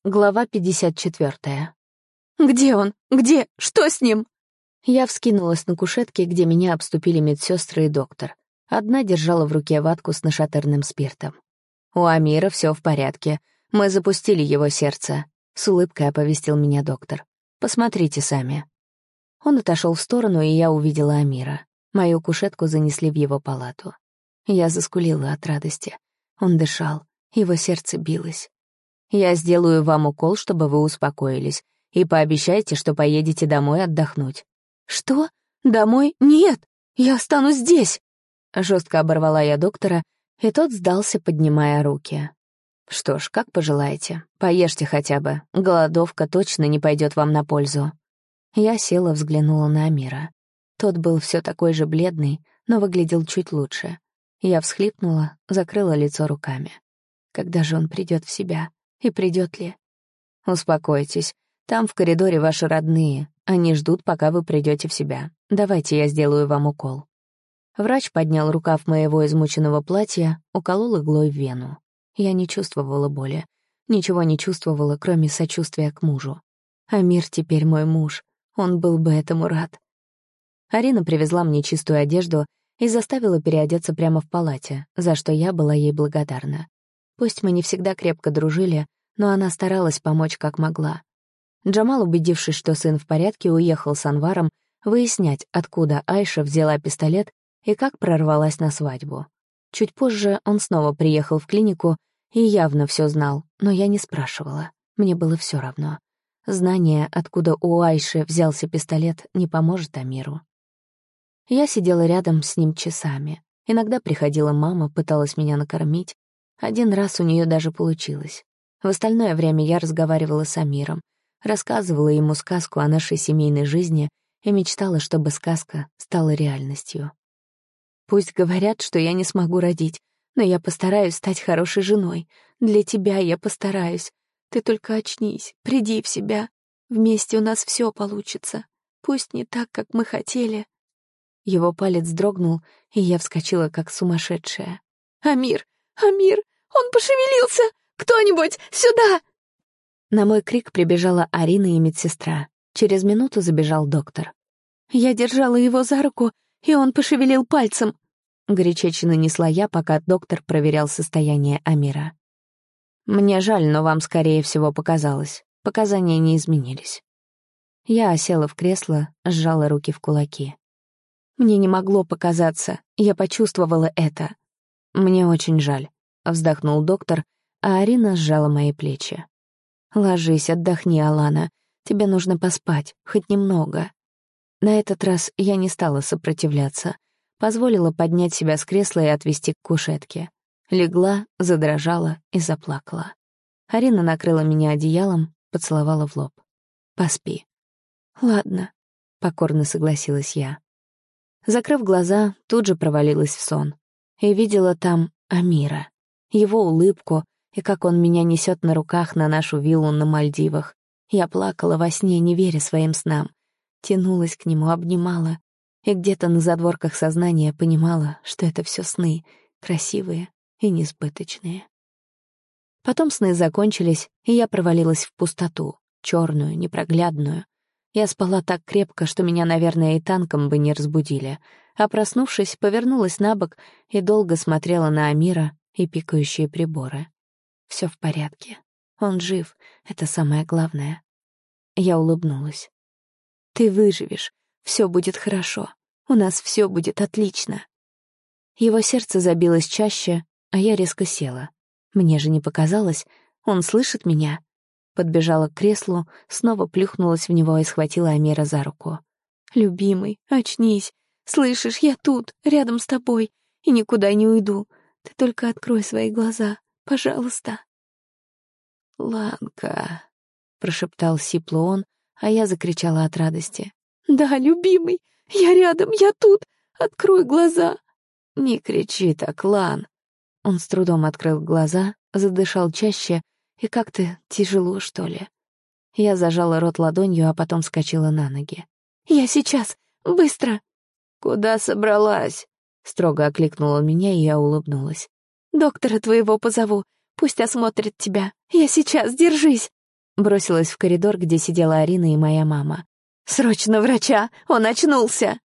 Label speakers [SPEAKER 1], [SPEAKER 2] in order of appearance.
[SPEAKER 1] Глава 54.
[SPEAKER 2] «Где он? Где? Что с ним?»
[SPEAKER 1] Я вскинулась на кушетке, где меня обступили медсестры и доктор. Одна держала в руке ватку с нашатырным спиртом. «У Амира все в порядке. Мы запустили его сердце», — с улыбкой оповестил меня доктор. «Посмотрите сами». Он отошел в сторону, и я увидела Амира. Мою кушетку занесли в его палату. Я заскулила от радости. Он дышал, его сердце билось. «Я сделаю вам укол, чтобы вы успокоились, и пообещайте, что поедете домой отдохнуть».
[SPEAKER 2] «Что? Домой? Нет! Я останусь здесь!»
[SPEAKER 1] Жестко оборвала я доктора, и тот сдался, поднимая руки. «Что ж, как пожелаете. Поешьте хотя бы. Голодовка точно не пойдет вам на пользу». Я села, взглянула на Амира. Тот был все такой же бледный, но выглядел чуть лучше. Я всхлипнула, закрыла лицо руками. Когда же он придет в себя? И придет ли? «Успокойтесь. Там в коридоре ваши родные. Они ждут, пока вы придете в себя. Давайте я сделаю вам укол». Врач поднял рукав моего измученного платья, уколол иглой в вену. Я не чувствовала боли. Ничего не чувствовала, кроме сочувствия к мужу. Амир теперь мой муж. Он был бы этому рад. Арина привезла мне чистую одежду и заставила переодеться прямо в палате, за что я была ей благодарна. Пусть мы не всегда крепко дружили, но она старалась помочь как могла. Джамал, убедившись, что сын в порядке, уехал с Анваром выяснять, откуда Айша взяла пистолет и как прорвалась на свадьбу. Чуть позже он снова приехал в клинику и явно все знал, но я не спрашивала. Мне было все равно. Знание, откуда у Айши взялся пистолет, не поможет Амиру. Я сидела рядом с ним часами. Иногда приходила мама, пыталась меня накормить. Один раз у нее даже получилось. В остальное время я разговаривала с Амиром, рассказывала ему сказку о нашей семейной жизни и мечтала, чтобы сказка стала реальностью. Пусть говорят, что я не смогу родить, но я постараюсь стать хорошей женой. Для тебя я постараюсь. Ты только очнись, приди в себя. Вместе у нас все получится. Пусть не так, как мы хотели. Его палец дрогнул, и я вскочила, как сумасшедшая.
[SPEAKER 2] «Амир! Амир! Он пошевелился! Кто-нибудь сюда!»
[SPEAKER 1] На мой крик прибежала Арина и медсестра. Через минуту забежал доктор.
[SPEAKER 2] «Я держала его за руку, и он пошевелил пальцем», —
[SPEAKER 1] горячечно несла я, пока доктор проверял состояние Амира. «Мне жаль, но вам, скорее всего, показалось. Показания не изменились». Я осела в кресло, сжала руки в кулаки.
[SPEAKER 2] «Мне не могло показаться, я почувствовала это».
[SPEAKER 1] «Мне очень жаль», — вздохнул доктор, а Арина сжала мои плечи. «Ложись, отдохни, Алана. Тебе нужно поспать, хоть немного». На этот раз я не стала сопротивляться. Позволила поднять себя с кресла и отвести к кушетке. Легла, задрожала и заплакала. Арина накрыла меня одеялом, поцеловала в лоб. «Поспи».
[SPEAKER 2] «Ладно»,
[SPEAKER 1] — покорно согласилась я. Закрыв глаза, тут же провалилась в сон. И видела там Амира, его улыбку и как он меня несет на руках на нашу виллу на Мальдивах. Я плакала во сне, не веря своим снам. Тянулась к нему, обнимала. И где-то на задворках сознания понимала, что это все сны, красивые и несбыточные. Потом сны закончились, и я провалилась в пустоту, черную, непроглядную. Я спала так крепко, что меня, наверное, и танком бы не разбудили. А проснувшись, повернулась на бок и долго смотрела на Амира и пикающие приборы. Все в порядке. Он жив, это самое главное. Я улыбнулась. «Ты выживешь, все будет хорошо, у нас все будет отлично». Его сердце забилось чаще, а я резко села. Мне же не показалось, он слышит меня. Подбежала к креслу, снова плюхнулась в него и схватила Амира за руку.
[SPEAKER 2] «Любимый, очнись. Слышишь, я тут, рядом с тобой, и никуда не уйду. Ты только открой свои глаза, пожалуйста».
[SPEAKER 1] «Ланка», — прошептал сипло он, а я закричала от радости.
[SPEAKER 2] «Да, любимый, я рядом, я тут. Открой глаза».
[SPEAKER 1] «Не кричи так, Лан». Он с трудом открыл глаза, задышал чаще и как-то тяжело, что ли. Я зажала рот ладонью, а потом вскочила на ноги.
[SPEAKER 2] «Я сейчас, быстро».
[SPEAKER 1] «Куда собралась?» — строго окликнула меня, и я улыбнулась.
[SPEAKER 2] «Доктора твоего позову, пусть осмотрит тебя. Я сейчас, держись».
[SPEAKER 1] Бросилась в коридор, где сидела Арина и моя мама.
[SPEAKER 2] «Срочно врача! Он очнулся!»